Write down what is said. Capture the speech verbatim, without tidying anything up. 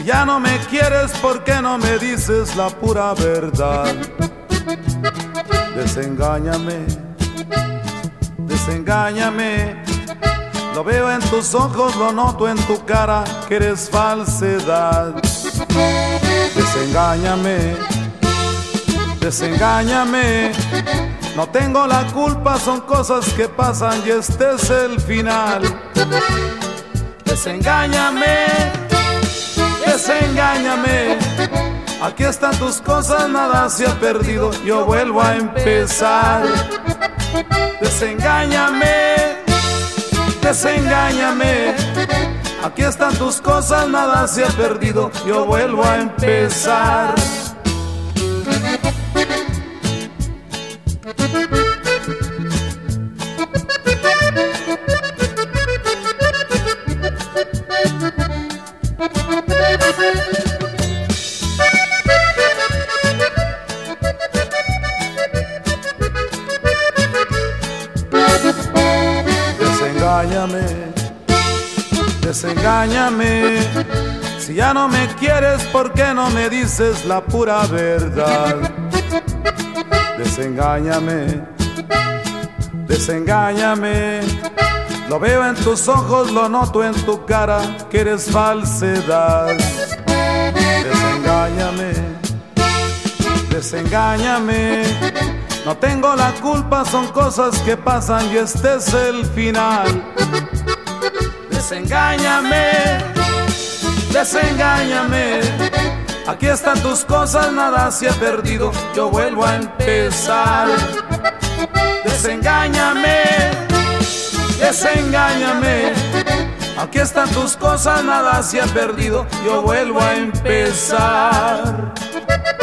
Si ya no me quieres, ¿por qué no me dices la pura verdad? Desengáñame, desengáñame. Lo veo en tus ojos, lo noto en tu cara, que eres falsedad. Desengáñame, desengáñame. No tengo la culpa, son cosas que pasan y este es el final. Desengáñame, desengáñame. Aquí están tus cosas, nada se ha perdido, yo vuelvo a empezar. Desengáñame, desengáñame. Aquí están tus cosas, nada se ha perdido, yo vuelvo a empezar. Desengáñame, desengáñame. Si ya no me quieres, ¿por qué no me dices la pura verdad? Desengáñame, desengáñame. Lo veo en tus ojos, lo noto en tu cara, que eres falsedad. Desengáñame, desengáñame. No tengo la culpa, son cosas que pasan y este es el final. Desengáñame, desengáñame. Aquí están tus cosas, nada se ha perdido, yo vuelvo a empezar. Desengáñame, desengáñame. Aquí están tus cosas, nada se ha perdido, yo vuelvo a empezar.